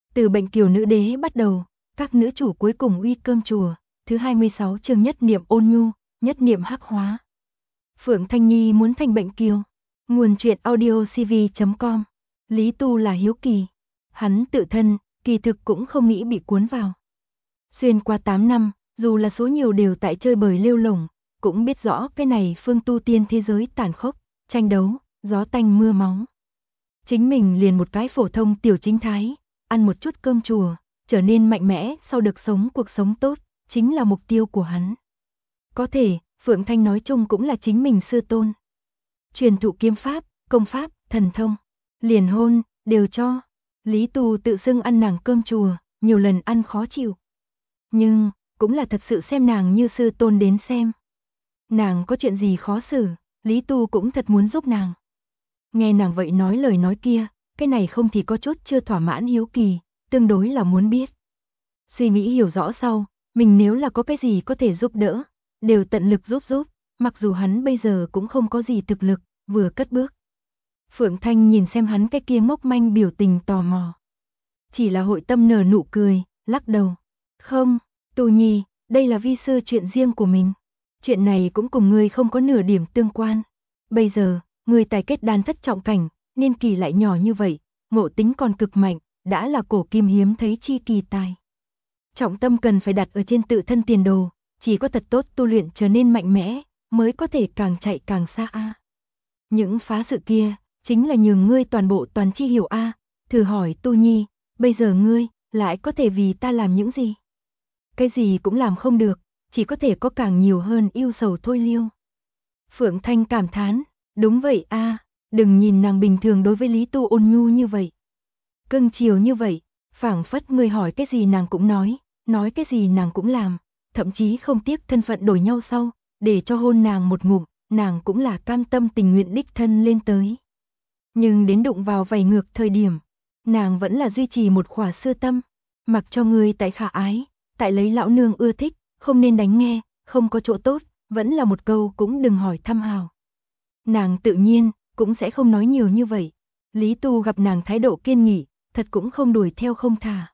Từ bệnh kiều nữ đế bắt đầu, các nữ chủ cuối cùng uy cơm chùa, thứ 26 chương nhất niệm ôn nhu, nhất niệm hắc hóa. Phượng Thanh Nhi muốn thành bệnh kiều. Nguồn truyện audio cv.com. Lý Tu là hiếu kỳ. Hắn tự thân, kỳ thực cũng không nghĩ bị cuốn vào. Xuyên qua 8 năm, dù là số nhiều đều tại chơi bời lêu lổng, cũng biết rõ cái này phương tu tiên thế giới tàn khốc, tranh đấu, gió tanh mưa máu. Chính mình liền một cái phổ thông tiểu chính thái, ăn một chút cơm chùa, trở nên mạnh mẽ sau được sống cuộc sống tốt, chính là mục tiêu của hắn. Có thể, Phượng Thanh nói chung cũng là chính mình sư tôn. Truyền thụ kiếm pháp, công pháp, thần thông, liền hôn, đều cho. Lý Tu tự xưng ăn nàng cơm chùa, nhiều lần ăn khó chịu. Nhưng, cũng là thật sự xem nàng như sư tôn đến xem. Nàng có chuyện gì khó xử, Lý Tu cũng thật muốn giúp nàng. Nghe nàng vậy nói lời nói kia, cái này không thì có chút chưa thỏa mãn hiếu kỳ, tương đối là muốn biết. Suy nghĩ hiểu rõ sau, mình nếu là có cái gì có thể giúp đỡ, đều tận lực giúp, mặc dù hắn bây giờ cũng không có gì thực lực, vừa cất bước. Phượng Thanh nhìn xem hắn cái kia ngốc manh biểu tình tò mò. Chỉ là hội tâm nở nụ cười, lắc đầu. Không, Tu Nhi, đây là vi sư chuyện riêng của mình. Chuyện này cũng cùng ngươi không có nửa điểm tương quan. Bây giờ, ngươi tài kết đan thất trọng cảnh, niên kỳ lại nhỏ như vậy, ngộ tính còn cực mạnh, đã là cổ kim hiếm thấy chi kỳ tài. Trọng tâm cần phải đặt ở trên tự thân tiền đồ, chỉ có thật tốt tu luyện trở nên mạnh mẽ, mới có thể càng chạy càng xa a. Những phá sự kia, chính là nhường ngươi toàn chi hiểu a. Thử hỏi Tu Nhi, bây giờ ngươi lại có thể vì ta làm những gì? Cái gì cũng làm không được, chỉ có thể có càng nhiều hơn yêu sầu thôi liêu. Phượng Thanh cảm thán, đúng vậy a, đừng nhìn nàng bình thường đối với Lý Tu ôn nhu như vậy. Cưng chiều như vậy, phảng phất người hỏi cái gì nàng cũng nói cái gì nàng cũng làm, thậm chí không tiếc thân phận đổi nhau sau, để cho hôn nàng một ngụm, nàng cũng là cam tâm tình nguyện đích thân lên tới. Nhưng đến đụng vào vầy ngược thời điểm, nàng vẫn là duy trì một khỏa xưa tâm, mặc cho người tại khả ái, tại lấy lão nương ưa thích, không nên đánh nghe, không có chỗ tốt, vẫn là một câu cũng đừng hỏi thăm hào. Nàng tự nhiên, cũng sẽ không nói nhiều như vậy. Lý Tu gặp nàng thái độ kiên nghị, thật cũng không đuổi theo không thả.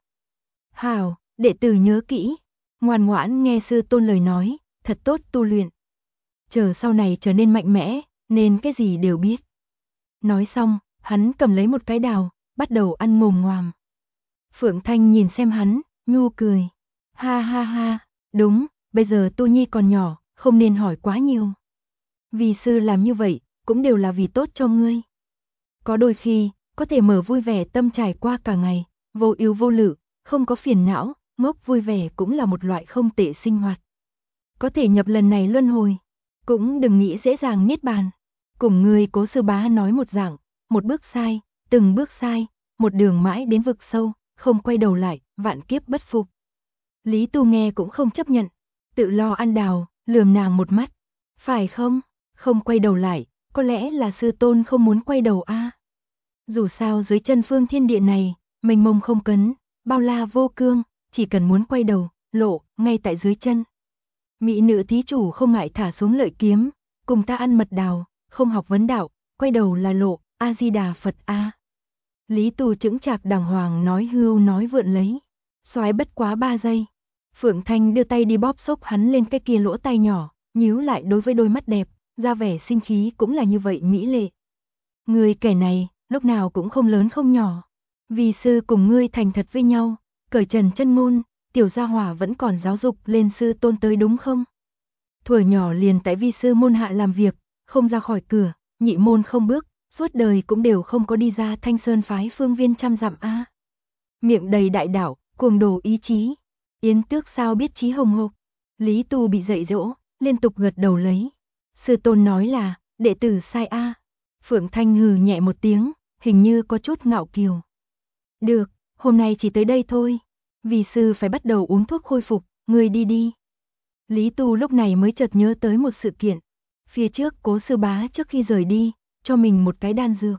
Hào, đệ tử nhớ kỹ, ngoan ngoãn nghe sư tôn lời nói, thật tốt tu luyện. Chờ sau này trở nên mạnh mẽ, nên cái gì đều biết. Nói xong, hắn cầm lấy một cái đào, bắt đầu ăn ngồm ngoàm. Phượng Thanh nhìn xem hắn, nhu cười. Ha ha ha, đúng, bây giờ Tu Nhi còn nhỏ, không nên hỏi quá nhiều. Vì sư làm như vậy, cũng đều là vì tốt cho ngươi. Có đôi khi, có thể mở vui vẻ tâm trải qua cả ngày, vô ưu vô lự, không có phiền não, ngốc vui vẻ cũng là một loại không tệ sinh hoạt. Có thể nhập lần này luân hồi, cũng đừng nghĩ dễ dàng niết bàn. Cùng ngươi Cố sư bá nói một dạng, một bước sai, từng bước sai, một đường mãi đến vực sâu, không quay đầu lại, vạn kiếp bất phục. Lý Tu nghe cũng không chấp nhận, tự lo ăn đào, lườm nàng một mắt. Phải không? Không quay đầu lại, có lẽ là sư tôn không muốn quay đầu a. Dù sao dưới chân phương thiên địa này, mênh mông không cấn, bao la vô cương, chỉ cần muốn quay đầu, lộ, ngay tại dưới chân. Mỹ nữ thí chủ không ngại thả xuống lợi kiếm, cùng ta ăn mật đào, không học vấn đạo, quay đầu là lộ, A-di-đà Phật a. Lý Tu chững chạc đàng hoàng nói hưu nói vượn lấy. Xoái bất quá 3 giây. Phượng Thanh đưa tay đi bóp xốc hắn lên cái kia lỗ tai nhỏ, nhíu lại đối với đôi mắt đẹp, ra vẻ sinh khí cũng là như vậy mỹ lệ. Người kẻ này, lúc nào cũng không lớn không nhỏ. Vì sư cùng ngươi thành thật với nhau, cởi trần chân môn, tiểu gia hỏa vẫn còn giáo dục lên sư tôn tới đúng không? Thuở nhỏ liền tại vi sư môn hạ làm việc, không ra khỏi cửa, nhị môn không bước, suốt đời cũng đều không có đi ra Thanh Sơn phái phương viên trăm dặm a. Miệng đầy đại đạo, cuồng đồ ý chí. Yến Tước sao biết chí hồng hộc. Lý Tu bị dạy dỗ, liên tục gật đầu lấy. Sư tôn nói là, đệ tử sai a. Phượng Thanh hừ nhẹ một tiếng, hình như có chút ngạo kiều. Được, hôm nay chỉ tới đây thôi. Vì sư phải bắt đầu uống thuốc khôi phục, ngươi đi đi. Lý Tu lúc này mới chợt nhớ tới một sự kiện. Phía trước Cố sư bá trước khi rời đi, cho mình một cái đan dược.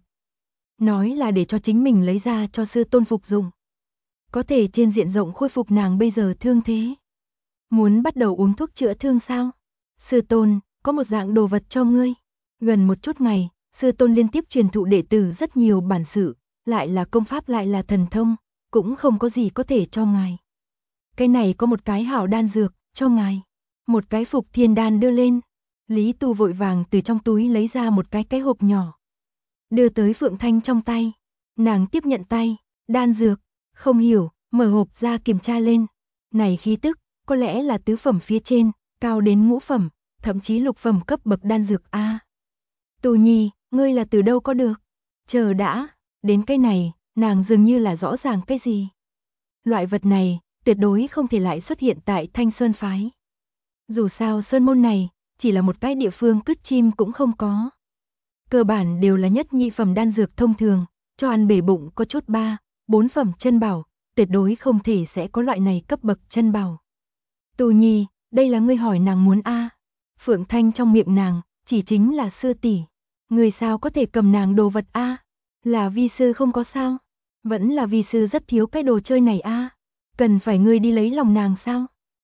Nói là để cho chính mình lấy ra cho sư tôn phục dụng. Có thể trên diện rộng khôi phục nàng bây giờ thương thế. Muốn bắt đầu uống thuốc chữa thương sao? Sư tôn, có một dạng đồ vật cho ngươi. Gần một chút ngày, sư tôn liên tiếp truyền thụ đệ tử rất nhiều bản sự, lại là công pháp lại là thần thông, cũng không có gì có thể cho ngài. Cái này có một cái hảo đan dược, cho ngài. Một cái phục thiên đan đưa lên. Lý Tu vội vàng từ trong túi lấy ra một cái hộp nhỏ. Đưa tới Phượng Thanh trong tay. Nàng tiếp nhận tay, đan dược, không hiểu, mở hộp ra kiểm tra lên. Này khí tức, có lẽ là tứ phẩm phía trên, cao đến ngũ phẩm, thậm chí lục phẩm cấp bậc đan dược a. Tu Nhi, ngươi là từ đâu có được? Chờ đã, đến cái này, nàng dường như là rõ ràng cái gì. Loại vật này, tuyệt đối không thể lại xuất hiện tại Thanh Sơn phái. Dù sao sơn môn này, chỉ là một cái địa phương cứt chim cũng không có. Cơ bản đều là nhất nhị phẩm đan dược thông thường, cho ăn bể bụng có chút 3, 4 phẩm chân bảo, tuyệt đối không thể sẽ có loại này cấp bậc chân bảo. Tu Nhi, đây là ngươi hỏi nàng muốn a? Phượng Thanh trong miệng nàng, chỉ chính là sư tỷ. Ngươi sao có thể cầm nàng đồ vật a? Là vi sư không có sao? Vẫn là vi sư rất thiếu cái đồ chơi này a? Cần phải ngươi đi lấy lòng nàng sao?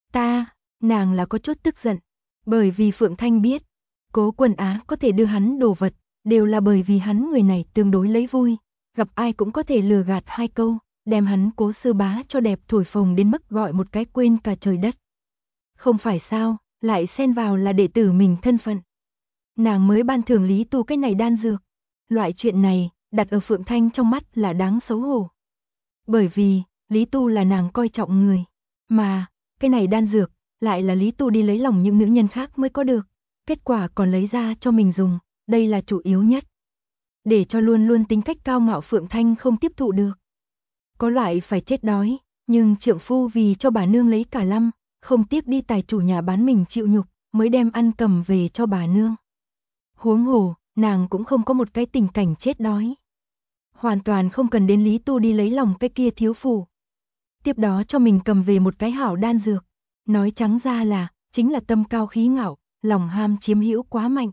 Nàng là có chút tức giận, bởi vì Phượng Thanh biết, Cố Quân Á có thể đưa hắn đồ vật, đều là bởi vì hắn người này tương đối lấy vui, gặp ai cũng có thể lừa gạt hai câu, đem hắn Cố sư bá cho đẹp thổi phồng đến mức gọi một cái quên cả trời đất. Không phải sao, lại xen vào là đệ tử mình thân phận. Nàng mới ban thưởng Lý Tu cái này đan dược. Loại chuyện này, đặt ở Phượng Thanh trong mắt là đáng xấu hổ. Bởi vì, Lý Tu là nàng coi trọng người, mà, cái này đan dược, lại là Lý Tu đi lấy lòng những nữ nhân khác mới có được. Kết quả còn lấy ra cho mình dùng, đây là chủ yếu nhất. Để cho luôn luôn tính cách cao ngạo Phượng Thanh không tiếp thụ được. Có loại phải chết đói, nhưng trượng phu vì cho bà nương lấy cả lâm, không tiếc đi tài chủ nhà bán mình chịu nhục, mới đem ăn cầm về cho bà nương. Huống hồ, nàng cũng không có một cái tình cảnh chết đói. Hoàn toàn không cần đến Lý Tu đi lấy lòng cái kia thiếu phụ. Tiếp đó cho mình cầm về một cái hảo đan dược. Nói trắng ra là, chính là tâm cao khí ngạo, lòng ham chiếm hữu quá mạnh.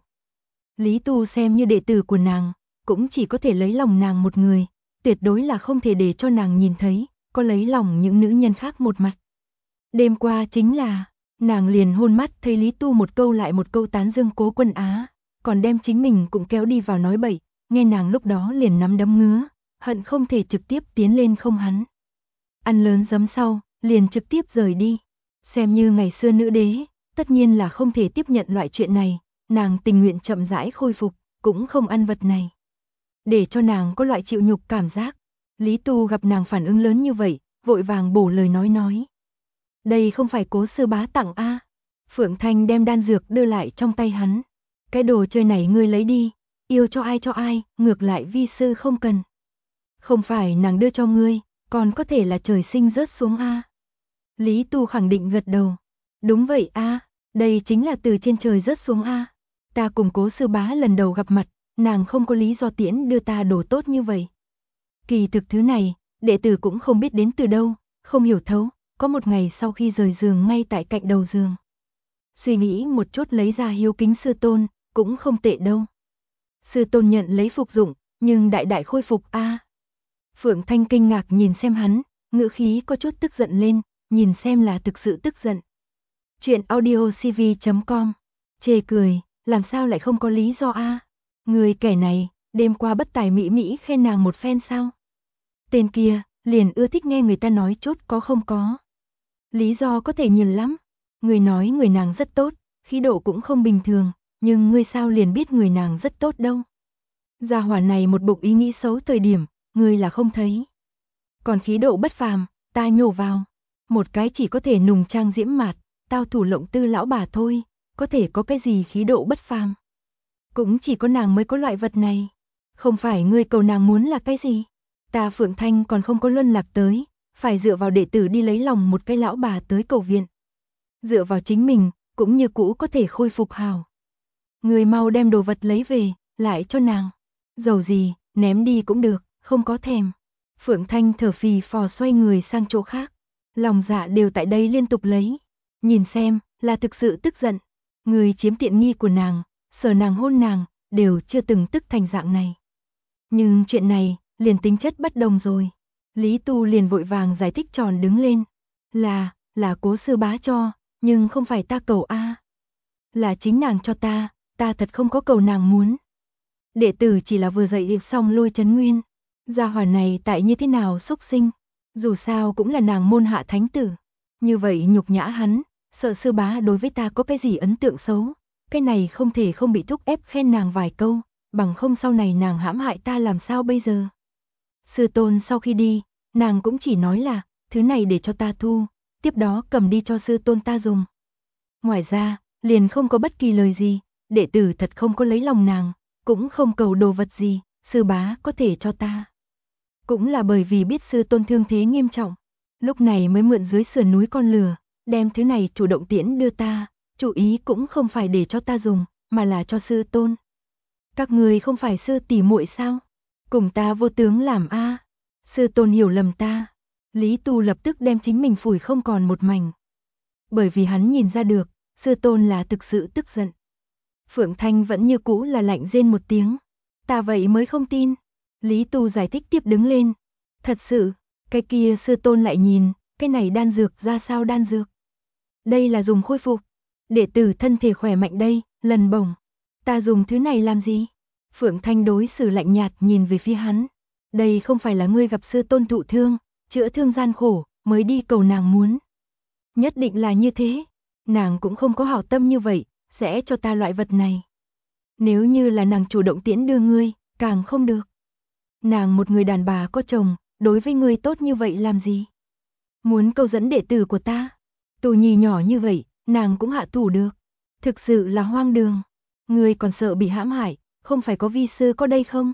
Lý Tu xem như đệ tử của nàng, cũng chỉ có thể lấy lòng nàng một người, tuyệt đối là không thể để cho nàng nhìn thấy, có lấy lòng những nữ nhân khác một mặt. Đêm qua chính là, nàng liền hôn mắt thấy Lý Tu một câu lại một câu tán dương Cố Quân Á, còn đem chính mình cũng kéo đi vào nói bậy, nghe nàng lúc đó liền nắm đấm ngứa, hận không thể trực tiếp tiến lên không hắn. Ăn lớn giấm sau, liền trực tiếp rời đi. Xem như ngày xưa nữ đế, tất nhiên là không thể tiếp nhận loại chuyện này, nàng tình nguyện chậm rãi khôi phục, cũng không ăn vật này. Để cho nàng có loại chịu nhục cảm giác. Lý Tu gặp nàng phản ứng lớn như vậy, vội vàng bổ lời nói. Đây không phải Cố sư bá tặng a. Phượng Thanh đem đan dược đưa lại trong tay hắn. Cái đồ chơi này ngươi lấy đi, yêu cho ai, ngược lại vi sư không cần. Không phải nàng đưa cho ngươi, còn có thể là trời sinh rớt xuống a. Lý Tu khẳng định gật đầu. Đúng vậy a, đây chính là từ trên trời rớt xuống a. Ta cùng Cố sư bá lần đầu gặp mặt, nàng không có lý do tiễn đưa ta đồ tốt như vậy. Kỳ thực thứ này, đệ tử cũng không biết đến từ đâu, không hiểu thấu, có một ngày sau khi rời giường ngay tại cạnh đầu giường. Suy nghĩ một chút lấy ra hiếu kính sư tôn, cũng không tệ đâu. Sư tôn nhận lấy phục dụng, nhưng đại đại khôi phục a. Phượng Thanh kinh ngạc nhìn xem hắn, ngữ khí có chút tức giận lên, nhìn xem là thực sự tức giận. Chuyện audiocv.com, chê cười, làm sao lại không có lý do a? Người kẻ này, đêm qua bất tài mỹ khen nàng một phen sao? Tên kia, liền ưa thích nghe người ta nói chốt có không có. Lý do có thể nhiều lắm. Người nói người nàng rất tốt, khí độ cũng không bình thường, nhưng ngươi sao liền biết người nàng rất tốt đâu. Gia hỏa này một bụng ý nghĩ xấu thời điểm, ngươi là không thấy. Còn khí độ bất phàm, ta nhổ vào. Một cái chỉ có thể nùng trang diễm mạt, tao thủ lộng tư lão bà thôi, có thể có cái gì khí độ bất phàm. Cũng chỉ có nàng mới có loại vật này. Không phải ngươi cầu nàng muốn là cái gì. Ta Phượng Thanh còn không có luân lạc tới, phải dựa vào đệ tử đi lấy lòng một cái lão bà tới cầu viện. Dựa vào chính mình, cũng như cũ có thể khôi phục hào. Người mau đem đồ vật lấy về, lại cho nàng. Dầu gì, ném đi cũng được, không có thèm. Phượng Thanh thở phì phò xoay người sang chỗ khác. Lòng dạ đều tại đây liên tục lấy. Nhìn xem, là thực sự tức giận. Người chiếm tiện nghi của nàng, sờ nàng hôn nàng, đều chưa từng tức thành dạng này. Nhưng chuyện này, liền tính chất bất đồng rồi. Lý Tu liền vội vàng giải thích tròn đứng lên. Là Cố sư bá cho, nhưng không phải ta cầu a. Là chính nàng cho ta thật không có cầu nàng muốn. Đệ tử chỉ là vừa dạy xong lôi chấn nguyên. Gia hỏa này tại như thế nào xúc sinh. Dù sao cũng là nàng môn hạ thánh tử. Như vậy nhục nhã hắn, sợ sư bá đối với ta có cái gì ấn tượng xấu. Cái này không thể không bị thúc ép khen nàng vài câu, bằng không sau này nàng hãm hại ta làm sao bây giờ. Sư tôn sau khi đi, nàng cũng chỉ nói là, thứ này để cho ta thu, tiếp đó cầm đi cho sư tôn ta dùng. Ngoài ra, liền không có bất kỳ lời gì, đệ tử thật không có lấy lòng nàng, cũng không cầu đồ vật gì, sư bá có thể cho ta. Cũng là bởi vì biết sư tôn thương thế nghiêm trọng, lúc này mới mượn dưới sườn núi con lừa, đem thứ này chủ động tiễn đưa ta, chủ ý cũng không phải để cho ta dùng, mà là cho sư tôn. Các người không phải sư tỷ muội sao? Cùng ta vô tướng làm a. Sư tôn hiểu lầm ta. Lý Tu lập tức đem chính mình phủi không còn một mảnh. Bởi vì hắn nhìn ra được, sư tôn là thực sự tức giận. Phượng Thanh vẫn như cũ là lạnh rên một tiếng. Ta vậy mới không tin. Lý Tu giải thích tiếp đứng lên. Thật sự, cái kia sư tôn lại nhìn, cái này đan dược ra sao đan dược. Đây là dùng khôi phục. Đệ tử thân thể khỏe mạnh đây, lần bổng. Ta dùng thứ này làm gì? Phượng Thanh đối xử lạnh nhạt nhìn về phía hắn. Đây không phải là ngươi gặp sư tôn thụ thương, chữa thương gian khổ, mới đi cầu nàng muốn. Nhất định là như thế. Nàng cũng không có hảo tâm như vậy, sẽ cho ta loại vật này. Nếu như là nàng chủ động tiễn đưa ngươi, càng không được. Nàng một người đàn bà có chồng, đối với ngươi tốt như vậy làm gì? Muốn câu dẫn đệ tử của ta. Tù nhì nhỏ như vậy, nàng cũng hạ thủ được. Thực sự là hoang đường. Ngươi còn sợ bị hãm hại, không phải có vi sư có đây không?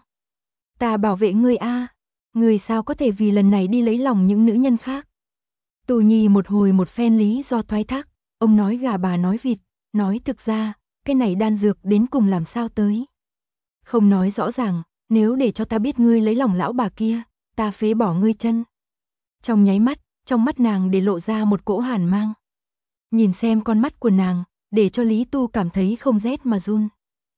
Ta bảo vệ ngươi a. Ngươi sao có thể vì lần này đi lấy lòng những nữ nhân khác? Tù nhì một hồi một phen lý do thoái thác, ông nói gà bà nói vịt, nói thực ra, cái này đan dược đến cùng làm sao tới. Không nói rõ ràng, nếu để cho ta biết ngươi lấy lòng lão bà kia, ta phế bỏ ngươi chân. Trong nháy mắt, trong mắt nàng để lộ ra một cỗ hàn mang. Nhìn xem con mắt của nàng, để cho Lý Tu cảm thấy không rét mà run.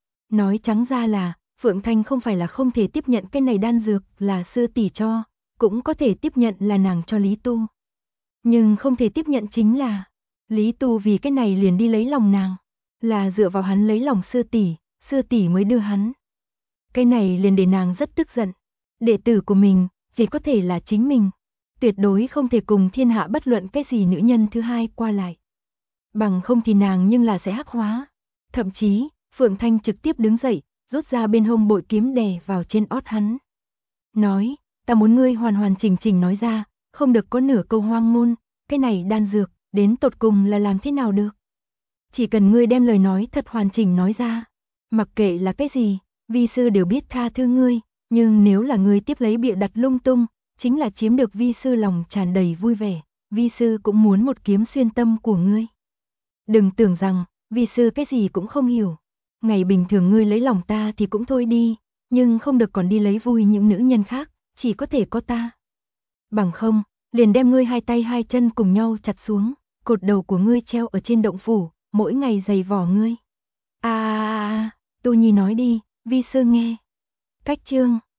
Nói trắng ra là, Phượng Thanh không phải là không thể tiếp nhận cái này đan dược là sư tỷ cho, cũng có thể tiếp nhận là nàng cho Lý Tu. Nhưng không thể tiếp nhận chính là, Lý Tu vì cái này liền đi lấy lòng nàng, là dựa vào hắn lấy lòng sư tỷ mới đưa hắn. Cái này liền để nàng rất tức giận. Đệ tử của mình, chỉ có thể là chính mình. Tuyệt đối không thể cùng thiên hạ bất luận cái gì nữ nhân thứ hai qua lại. Bằng không thì nàng nhưng là sẽ hắc hóa. Thậm chí, Phượng Thanh trực tiếp đứng dậy, rút ra bên hông bội kiếm đè vào trên ót hắn. Nói, ta muốn ngươi hoàn hoàn chỉnh chỉnh nói ra, không được có nửa câu hoang ngôn, cái này đan dược, đến tột cùng là làm thế nào được. Chỉ cần ngươi đem lời nói thật hoàn chỉnh nói ra, mặc kệ là cái gì, vi sư đều biết tha thứ ngươi, nhưng nếu là ngươi tiếp lấy bịa đặt lung tung, chính là chiếm được vi sư lòng tràn đầy vui vẻ, vi sư cũng muốn một kiếm xuyên tâm của ngươi. Đừng tưởng rằng, vi sư cái gì cũng không hiểu. Ngày bình thường ngươi lấy lòng ta thì cũng thôi đi, nhưng không được còn đi lấy vui những nữ nhân khác, chỉ có thể có ta. Bằng không, liền đem ngươi hai tay hai chân cùng nhau chặt xuống, cột đầu của ngươi treo ở trên động phủ, mỗi ngày giày vò ngươi. Tu Nhi nói đi, vi sư nghe. Cách chương